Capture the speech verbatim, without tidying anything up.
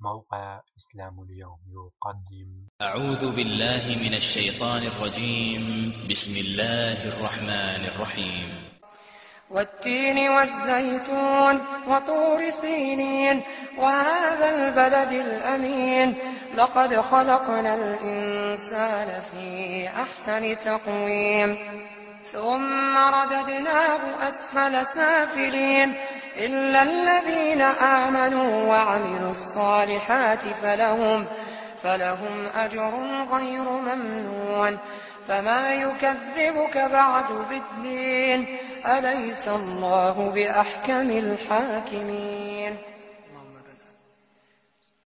موقع إسلام اليوم يقدم. أعوذ بالله من الشيطان الرجيم. بسم الله الرحمن الرحيم. والتين والزيتون وطور سينين وهذا البلد الأمين لقد خلقنا الإنسان في أحسن تقويم ثم رددناه أسفل سافلين إلا الذين آمنوا وعملوا الصالحات فلهم, فلهم أجر غير ممنون. فما يكذبك بعد بالدين أليس الله بأحكم الحاكمين.